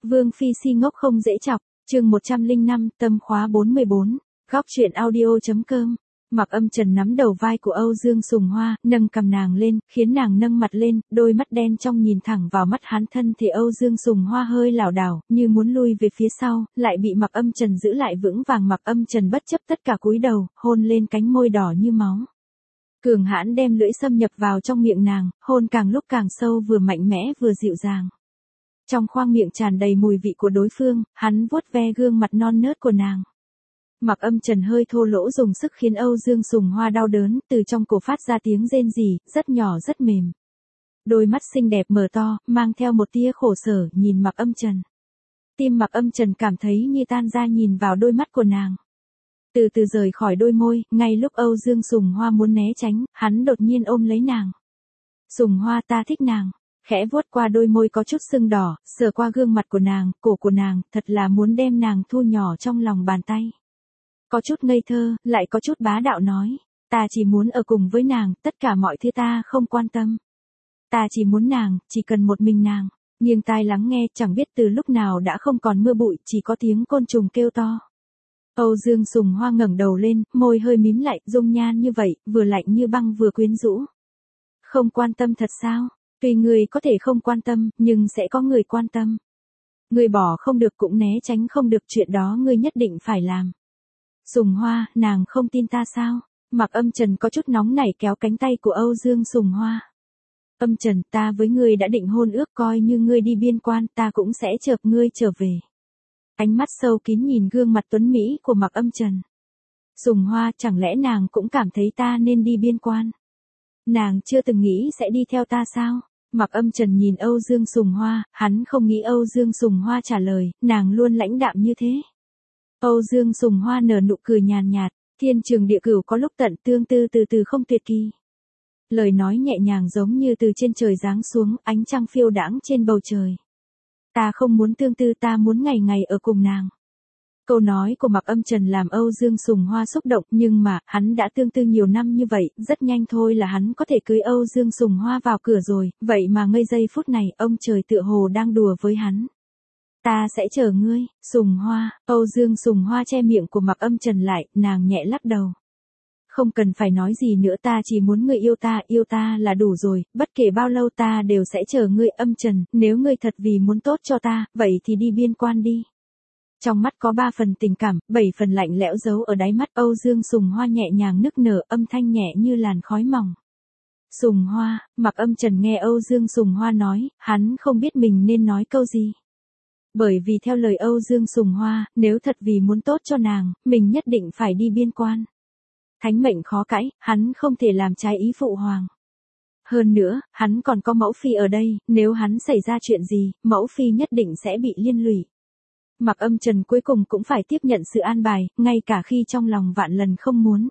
Vương Phi si ngốc không dễ chọc, chương 105, tâm khóa 44, góc truyện audio.com. Mặc Âm Trần nắm đầu vai của Âu Dương Sùng Hoa, nâng cầm nàng lên, khiến nàng nâng mặt lên, đôi mắt đen trong nhìn thẳng vào mắt hắn. Thân thì Âu Dương Sùng Hoa hơi lảo đảo, như muốn lui về phía sau, lại bị Mặc Âm Trần giữ lại vững vàng. Mặc Âm Trần bất chấp tất cả cúi đầu, hôn lên cánh môi đỏ như máu. Cường hãn đem lưỡi xâm nhập vào trong miệng nàng, hôn càng lúc càng sâu, vừa mạnh mẽ vừa dịu dàng. Trong khoang miệng tràn đầy mùi vị của đối phương, hắn vuốt ve gương mặt non nớt của nàng. Mặc Âm Trần hơi thô lỗ dùng sức khiến Âu Dương Sùng Hoa đau đớn, từ trong cổ phát ra tiếng rên rỉ, rất nhỏ rất mềm. Đôi mắt xinh đẹp mở to, mang theo một tia khổ sở, nhìn Mặc Âm Trần. Tim Mặc Âm Trần cảm thấy như tan ra nhìn vào đôi mắt của nàng. Từ từ rời khỏi đôi môi, ngay lúc Âu Dương Sùng Hoa muốn né tránh, hắn đột nhiên ôm lấy nàng. Sùng Hoa, ta thích nàng. Khẽ vuốt qua đôi môi có chút sưng đỏ, sờ qua gương mặt của nàng, cổ của nàng, thật là muốn đem nàng thu nhỏ trong lòng bàn tay. Có chút ngây thơ, lại có chút bá đạo nói, ta chỉ muốn ở cùng với nàng, tất cả mọi thứ ta không quan tâm. Ta chỉ muốn nàng, chỉ cần một mình nàng. Nghiêng tai lắng nghe, chẳng biết từ lúc nào đã không còn mưa bụi, chỉ có tiếng côn trùng kêu to. Âu Dương Sùng Hoa ngẩng đầu lên, môi hơi mím lại, dung nhan như vậy, vừa lạnh như băng vừa quyến rũ. Không quan tâm thật sao? Tuy người có thể không quan tâm, nhưng sẽ có người quan tâm. Người bỏ không được cũng né tránh không được, chuyện đó ngươi nhất định phải làm. Sùng Hoa, nàng không tin ta sao? Mặc Âm Trần có chút nóng nảy kéo cánh tay của Âu Dương Sùng Hoa. Âm Trần, ta với ngươi đã định hôn ước, coi như ngươi đi biên quan, ta cũng sẽ chợp ngươi trở về. Ánh mắt sâu kín nhìn gương mặt tuấn mỹ của Mặc Âm Trần. Sùng Hoa, chẳng lẽ nàng cũng cảm thấy ta nên đi biên quan? Nàng chưa từng nghĩ sẽ đi theo ta sao? Mặc Âm Trần nhìn Âu Dương Sùng Hoa, hắn không nghĩ Âu Dương Sùng Hoa trả lời, nàng luôn lãnh đạm như thế. Âu Dương Sùng Hoa nở nụ cười nhàn nhạt, thiên trường địa cửu có lúc tận tương tư, từ từ không tuyệt kỳ. Lời nói nhẹ nhàng giống như từ trên trời giáng xuống, ánh trăng phiêu đãng trên bầu trời. Ta không muốn tương tư, ta muốn ngày ngày ở cùng nàng. Câu nói của Mặc Âm Trần làm Âu Dương Sùng Hoa xúc động, nhưng mà, hắn đã tương tư nhiều năm như vậy, rất nhanh thôi là hắn có thể cưới Âu Dương Sùng Hoa vào cửa rồi, vậy mà ngây giây phút này, ông trời tựa hồ đang đùa với hắn. Ta sẽ chờ ngươi, Sùng Hoa. Âu Dương Sùng Hoa che miệng của Mặc Âm Trần lại, nàng nhẹ lắc đầu. Không cần phải nói gì nữa, ta chỉ muốn ngươi yêu ta là đủ rồi, bất kể bao lâu ta đều sẽ chờ ngươi. Âm Trần, nếu ngươi thật vì muốn tốt cho ta, vậy thì đi biên quan đi. Trong mắt có 3 phần tình cảm, 7 phần lạnh lẽo giấu ở đáy mắt. Âu Dương Sùng Hoa nhẹ nhàng nức nở, âm thanh nhẹ như làn khói mỏng. Sùng Hoa. Mặc Âm Trần nghe Âu Dương Sùng Hoa nói, hắn không biết mình nên nói câu gì. Bởi vì theo lời Âu Dương Sùng Hoa, nếu thật vì muốn tốt cho nàng, mình nhất định phải đi biên quan. Thánh mệnh khó cãi, hắn không thể làm trái ý phụ hoàng. Hơn nữa, hắn còn có mẫu phi ở đây, nếu hắn xảy ra chuyện gì, mẫu phi nhất định sẽ bị liên lụy. Mặc Âm Trần cuối cùng cũng phải tiếp nhận sự an bài, ngay cả khi trong lòng vạn lần không muốn.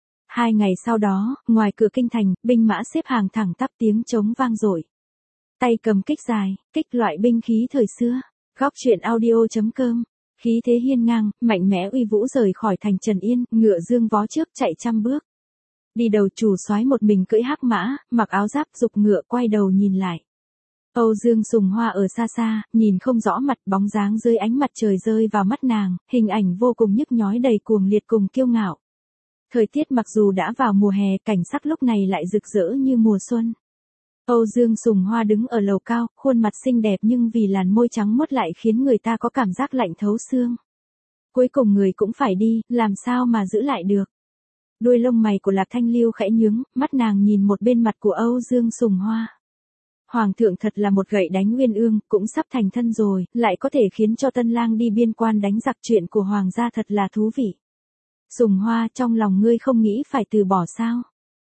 2 ngày sau đó, ngoài cửa kinh thành, binh mã xếp hàng thẳng tắp, tiếng trống vang dội. Tay cầm kích dài, kích loại binh khí thời xưa. Góc truyện audio.com. Khí thế hiên ngang, mạnh mẽ uy vũ rời khỏi thành Trần Yên, ngựa dương vó trước chạy 100 bước. Đi đầu chủ soái một mình cưỡi hắc mã, mặc áo giáp giục ngựa quay đầu nhìn lại. Âu Dương Sùng Hoa ở xa xa, nhìn không rõ mặt, bóng dáng dưới ánh mặt trời rơi vào mắt nàng, hình ảnh vô cùng nhức nhói, đầy cuồng liệt cùng kiêu ngạo. Thời tiết mặc dù đã vào mùa hè, cảnh sắc lúc này lại rực rỡ như mùa xuân. Âu Dương Sùng Hoa đứng ở lầu cao, khuôn mặt xinh đẹp nhưng vì làn môi trắng muốt lại khiến người ta có cảm giác lạnh thấu xương. Cuối cùng người cũng phải đi, làm sao mà giữ lại được. Đuôi lông mày của Lạc Thanh Liêu khẽ nhướng, mắt nàng nhìn một bên mặt của Âu Dương Sùng Hoa. Hoàng thượng thật là một gậy đánh Uyên Ương, cũng sắp thành thân rồi, lại có thể khiến cho tân lang đi biên quan đánh giặc, chuyện của hoàng gia thật là thú vị. Sùng Hoa, trong lòng ngươi không nghĩ phải từ bỏ sao?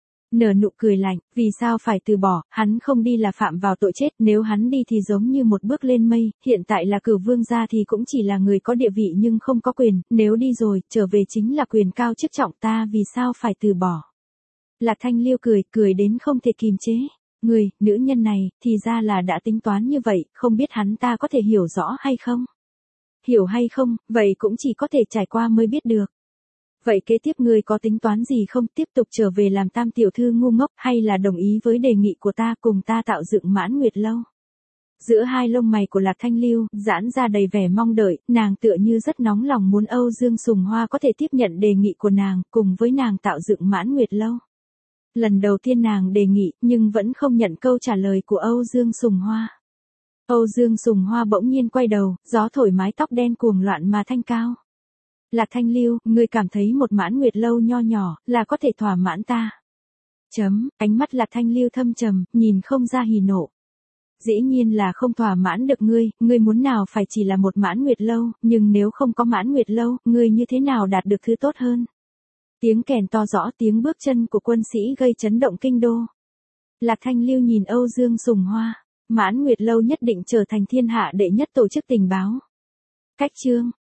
Nở nụ cười lạnh, vì sao phải từ bỏ, hắn không đi là phạm vào tội chết, nếu hắn đi thì giống như một bước lên mây, hiện tại là Cửu Vương gia thì cũng chỉ là người có địa vị nhưng không có quyền, nếu đi rồi, trở về chính là quyền cao chức trọng, ta vì sao phải từ bỏ. Lạc Thanh Liêu cười đến không thể kìm chế. Người, nữ nhân này, thì ra là đã tính toán như vậy, không biết hắn ta có thể hiểu rõ hay không? Hiểu hay không, vậy cũng chỉ có thể trải qua mới biết được. Vậy kế tiếp ngươi có tính toán gì không, tiếp tục trở về làm tam tiểu thư ngu ngốc, hay là đồng ý với đề nghị của ta, cùng ta tạo dựng Mãn Nguyệt lâu? Giữa hai lông mày của Lạc Thanh Lưu, giãn ra đầy vẻ mong đợi, nàng tựa như rất nóng lòng muốn Âu Dương Sùng Hoa có thể tiếp nhận đề nghị của nàng, cùng với nàng tạo dựng Mãn Nguyệt Lâu. Lần đầu tiên nàng đề nghị, nhưng vẫn không nhận câu trả lời của Âu Dương Sùng Hoa. Âu Dương Sùng Hoa bỗng nhiên quay đầu, gió thổi mái tóc đen cuồng loạn mà thanh cao. Lạc Thanh Lưu, ngươi cảm thấy một Mãn Nguyệt Lâu nho nhỏ, là có thể thỏa mãn ta. Ánh mắt Lạc Thanh Lưu thâm trầm, nhìn không ra hỉ nộ. Dĩ nhiên là không thỏa mãn được ngươi muốn nào phải chỉ là một Mãn Nguyệt Lâu, nhưng nếu không có Mãn Nguyệt Lâu, ngươi như thế nào đạt được thứ tốt hơn? Tiếng kèn to rõ, tiếng bước chân của quân sĩ gây chấn động kinh đô. Lạc Thanh Lưu nhìn Âu Dương Sùng Hoa, Mãn Nguyệt Lâu nhất định trở thành thiên hạ đệ nhất tổ chức tình báo. Cách chương